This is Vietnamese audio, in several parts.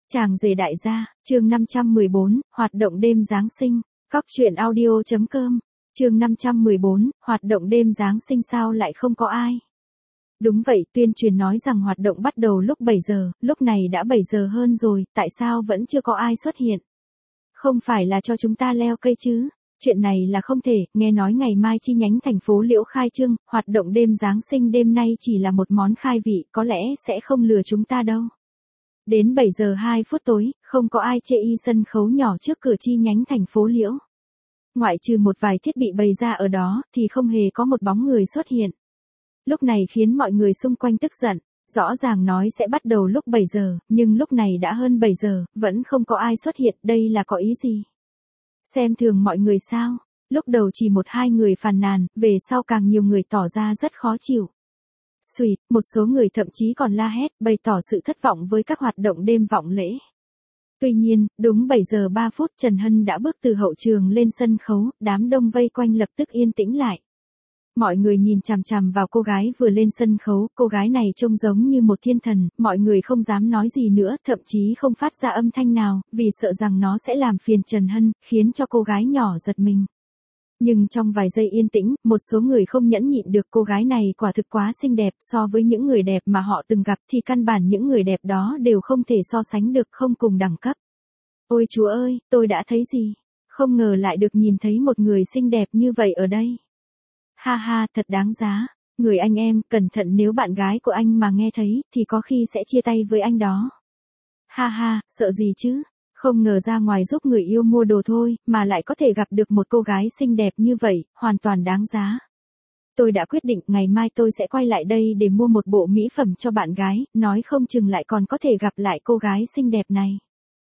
Chàng rể đại gia, chương 514, hoạt động đêm Giáng sinh. Cóc truyện audio.com, chương 514, hoạt động đêm Giáng sinh sao lại không có ai? Đúng vậy, tuyên truyền nói rằng hoạt động bắt đầu lúc 7 giờ, lúc này đã 7 giờ hơn rồi, tại sao vẫn chưa có ai xuất hiện? Không phải là cho chúng ta leo cây chứ? Chuyện này là không thể, nghe nói ngày mai chi nhánh thành phố Liễu khai trương, hoạt động đêm Giáng sinh đêm nay chỉ là một món khai vị, có lẽ sẽ không lừa chúng ta đâu. Đến 7 giờ 2 phút tối, không có ai chê y sân khấu nhỏ trước cửa chi nhánh thành phố Liễu. Ngoại trừ một vài thiết bị bày ra ở đó, thì không hề có một bóng người xuất hiện. Lúc này khiến mọi người xung quanh tức giận, rõ ràng nói sẽ bắt đầu lúc 7 giờ, nhưng lúc này đã hơn 7 giờ, vẫn không có ai xuất hiện, đây là có ý gì? Xem thường mọi người sao? Lúc đầu chỉ một hai người phàn nàn, về sau càng nhiều người tỏ ra rất khó chịu. Xuỵt, một số người thậm chí còn la hét, bày tỏ sự thất vọng với các hoạt động đêm vọng lễ. Tuy nhiên, đúng 7 giờ 3 phút Trần Hân đã bước từ hậu trường lên sân khấu, đám đông vây quanh lập tức yên tĩnh lại. Mọi người nhìn chằm chằm vào cô gái vừa lên sân khấu, cô gái này trông giống như một thiên thần, mọi người không dám nói gì nữa, thậm chí không phát ra âm thanh nào, vì sợ rằng nó sẽ làm phiền Trần Hân, khiến cho cô gái nhỏ giật mình. Nhưng trong vài giây yên tĩnh, một số người không nhẫn nhịn được cô gái này quả thực quá xinh đẹp so với những người đẹp mà họ từng gặp thì căn bản những người đẹp đó đều không thể so sánh được không cùng đẳng cấp. Ôi Chúa ơi, tôi đã thấy gì? Không ngờ lại được nhìn thấy một người xinh đẹp như vậy ở đây. Ha ha, thật đáng giá. Người anh em, cẩn thận nếu bạn gái của anh mà nghe thấy thì có khi sẽ chia tay với anh đó. Ha ha, sợ gì chứ? Không ngờ ra ngoài giúp người yêu mua đồ thôi, mà lại có thể gặp được một cô gái xinh đẹp như vậy, hoàn toàn đáng giá. Tôi đã quyết định ngày mai tôi sẽ quay lại đây để mua một bộ mỹ phẩm cho bạn gái, nói không chừng lại còn có thể gặp lại cô gái xinh đẹp này.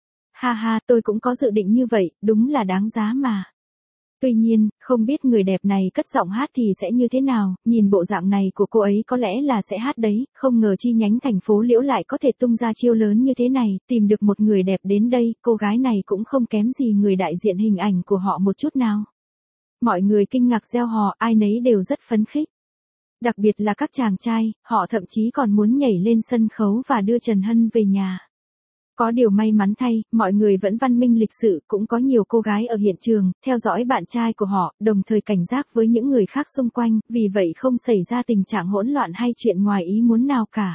Ha ha, tôi cũng có dự định như vậy, đúng là đáng giá mà. Tuy nhiên, không biết người đẹp này cất giọng hát thì sẽ như thế nào, nhìn bộ dạng này của cô ấy có lẽ là sẽ hát đấy, không ngờ chi nhánh thành phố Liễu lại có thể tung ra chiêu lớn như thế này, tìm được một người đẹp đến đây, cô gái này cũng không kém gì người đại diện hình ảnh của họ một chút nào. Mọi người kinh ngạc reo hò, ai nấy đều rất phấn khích. Đặc biệt là các chàng trai, họ thậm chí còn muốn nhảy lên sân khấu và đưa Trần Hân về nhà. Có điều may mắn thay, mọi người vẫn văn minh lịch sự, cũng có nhiều cô gái ở hiện trường, theo dõi bạn trai của họ, đồng thời cảnh giác với những người khác xung quanh, vì vậy không xảy ra tình trạng hỗn loạn hay chuyện ngoài ý muốn nào cả.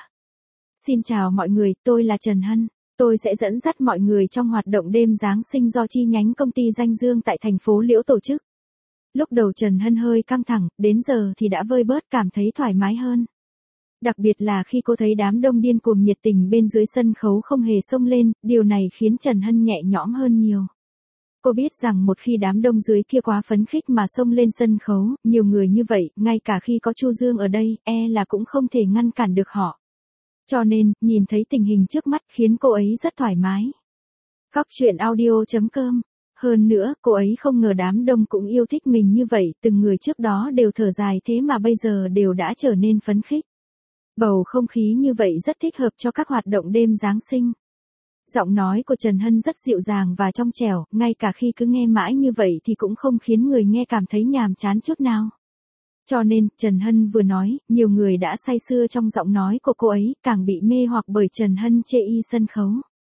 Xin chào mọi người, tôi là Trần Hân. Tôi sẽ dẫn dắt mọi người trong hoạt động đêm Giáng sinh do chi nhánh công ty Danh Dương tại thành phố Liễu tổ chức. Lúc đầu Trần Hân hơi căng thẳng, đến giờ thì đã vơi bớt cảm thấy thoải mái hơn. Đặc biệt là khi cô thấy đám đông điên cuồng nhiệt tình bên dưới sân khấu không hề xông lên, điều này khiến Trần Hân nhẹ nhõm hơn nhiều. Cô biết rằng một khi đám đông dưới kia quá phấn khích mà xông lên sân khấu, nhiều người như vậy, ngay cả khi có Chu Dương ở đây, là cũng không thể ngăn cản được họ. Cho nên, nhìn thấy tình hình trước mắt khiến cô ấy rất thoải mái. Cóc truyện audio.com. Hơn nữa, cô ấy không ngờ đám đông cũng yêu thích mình như vậy, từng người trước đó đều thở dài thế mà bây giờ đều đã trở nên phấn khích. Bầu không khí như vậy rất thích hợp cho các hoạt động đêm Giáng sinh. Giọng nói của Trần Hân rất dịu dàng và trong trẻo, ngay cả khi cứ nghe mãi như vậy thì cũng không khiến người nghe cảm thấy nhàm chán chút nào. Cho nên, Trần Hân vừa nói, nhiều người đã say sưa trong giọng nói của cô ấy, càng bị mê hoặc bởi Trần Hân chê y sân khấu.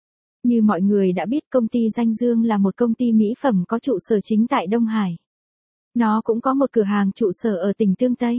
Như mọi người đã biết, công ty Danh Dương là một công ty mỹ phẩm có trụ sở chính tại Đông Hải. Nó cũng có một cửa hàng trụ sở ở tỉnh Tương Tây.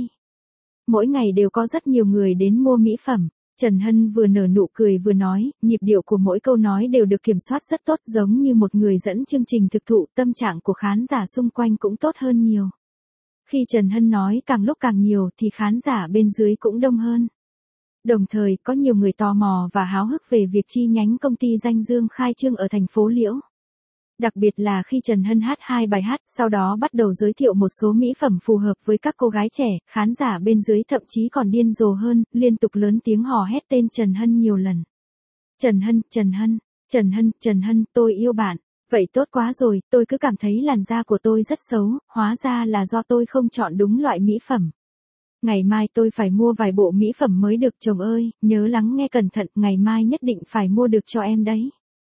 Mỗi ngày đều có rất nhiều người đến mua mỹ phẩm. Trần Hân vừa nở nụ cười vừa nói, nhịp điệu của mỗi câu nói đều được kiểm soát rất tốt, giống như một người dẫn chương trình thực thụ, tâm trạng của khán giả xung quanh cũng tốt hơn nhiều. Khi Trần Hân nói càng lúc càng nhiều thì khán giả bên dưới cũng đông hơn. Đồng thời, có nhiều người tò mò và háo hức về việc chi nhánh công ty Danh Dương khai trương ở thành phố Liễu. Đặc biệt là khi Trần Hân hát 2 bài hát, sau đó bắt đầu giới thiệu một số mỹ phẩm phù hợp với các cô gái trẻ, khán giả bên dưới thậm chí còn điên rồ hơn, liên tục lớn tiếng hò hét tên Trần Hân nhiều lần. Trần Hân, Trần Hân, Trần Hân, Trần Hân, tôi yêu bạn. Vậy tốt quá rồi, tôi cứ cảm thấy làn da của tôi rất xấu, hóa ra là do tôi không chọn đúng loại mỹ phẩm. Ngày mai tôi phải mua vài bộ mỹ phẩm mới được, chồng ơi, nhớ lắng nghe cẩn thận, ngày mai nhất định phải mua được cho em đấy.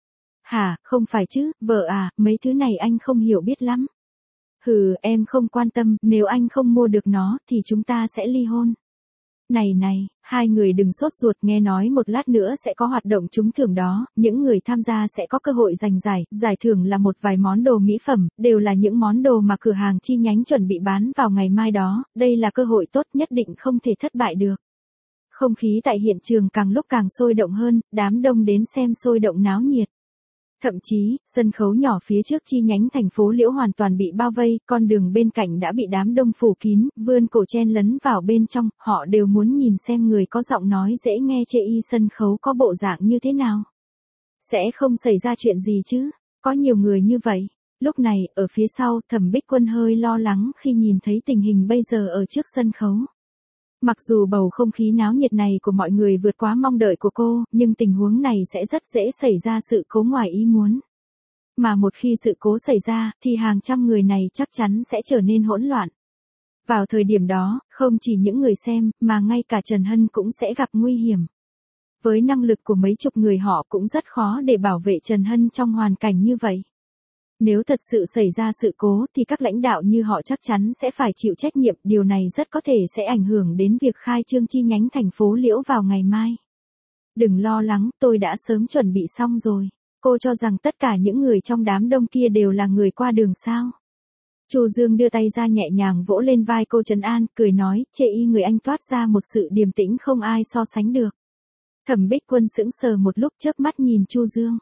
Hả, không phải chứ, vợ à, mấy thứ này anh không hiểu biết lắm. Hừ, em không quan tâm, nếu anh không mua được nó, thì chúng ta sẽ ly hôn. Này, hai người đừng sốt ruột, nghe nói một lát nữa sẽ có hoạt động trúng thưởng đó, những người tham gia sẽ có cơ hội giành giải thưởng là một vài món đồ mỹ phẩm, đều là những món đồ mà cửa hàng chi nhánh chuẩn bị bán vào ngày mai đó, đây là cơ hội tốt nhất định không thể thất bại được. Không khí tại hiện trường càng lúc càng sôi động hơn, đám đông đến xem sôi động náo nhiệt. Thậm chí, sân khấu nhỏ phía trước chi nhánh thành phố Liễu hoàn toàn bị bao vây, con đường bên cạnh đã bị đám đông phủ kín, vươn cổ chen lấn vào bên trong, họ đều muốn nhìn xem người có giọng nói dễ nghe chê y sân khấu có bộ dạng như thế nào. Sẽ không xảy ra chuyện gì chứ, có nhiều người như vậy. Lúc này, ở phía sau, Thẩm Bích Quân hơi lo lắng khi nhìn thấy tình hình bây giờ ở trước sân khấu. Mặc dù bầu không khí náo nhiệt này của mọi người vượt quá mong đợi của cô, nhưng tình huống này sẽ rất dễ xảy ra sự cố ngoài ý muốn. Mà một khi sự cố xảy ra, thì hàng trăm người này chắc chắn sẽ trở nên hỗn loạn. Vào thời điểm đó, không chỉ những người xem, mà ngay cả Trần Hân cũng sẽ gặp nguy hiểm. Với năng lực của mấy chục người họ cũng rất khó để bảo vệ Trần Hân trong hoàn cảnh như vậy. Nếu thật sự xảy ra sự cố thì các lãnh đạo như họ chắc chắn sẽ phải chịu trách nhiệm, điều này rất có thể sẽ ảnh hưởng đến việc khai trương chi nhánh thành phố Liễu vào ngày mai. Đừng lo lắng, tôi đã sớm chuẩn bị xong rồi. Cô cho rằng tất cả những người trong đám đông kia đều là người qua đường sao? Chu Dương đưa tay ra nhẹ nhàng vỗ lên vai cô trấn an, cười nói, chê y người anh toát ra một sự điềm tĩnh không ai so sánh được. Thẩm Bích Quân sững sờ một lúc chớp mắt nhìn Chu Dương.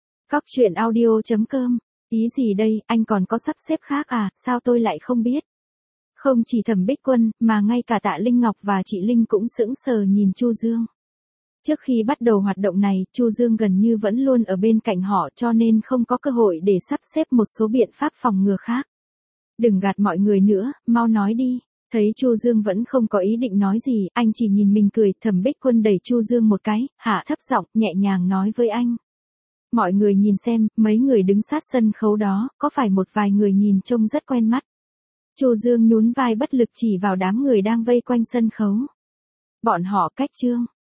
Coctruyện.audio.com. Ý gì đây, anh còn có sắp xếp khác à, sao tôi lại không biết? Không chỉ Thẩm Bích Quân, mà ngay cả Tạ Linh Ngọc và chị Linh cũng sững sờ nhìn Chu Dương. Trước khi bắt đầu hoạt động này, Chu Dương gần như vẫn luôn ở bên cạnh họ cho nên không có cơ hội để sắp xếp một số biện pháp phòng ngừa khác. Đừng gạt mọi người nữa, mau nói đi. Thấy Chu Dương vẫn không có ý định nói gì, anh chỉ nhìn mình cười, Thẩm Bích Quân đẩy Chu Dương một cái, hạ thấp giọng, nhẹ nhàng nói với anh. Mọi người nhìn xem, mấy người đứng sát sân khấu đó, có phải một vài người nhìn trông rất quen mắt. Chu Dương nhún vai bất lực chỉ vào đám người đang vây quanh sân khấu. Bọn họ cách Trương